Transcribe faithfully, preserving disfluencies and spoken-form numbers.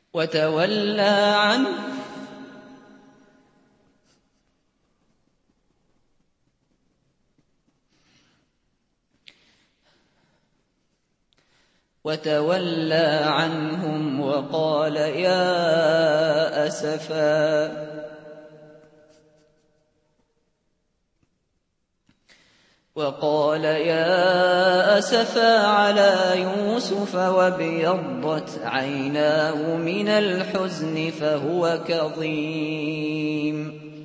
وتولى عنه وتولى عنهم وقال يا أسفا وقال يا أسفا على يوسف وابيضت عيناه من الحزن فهو كظيم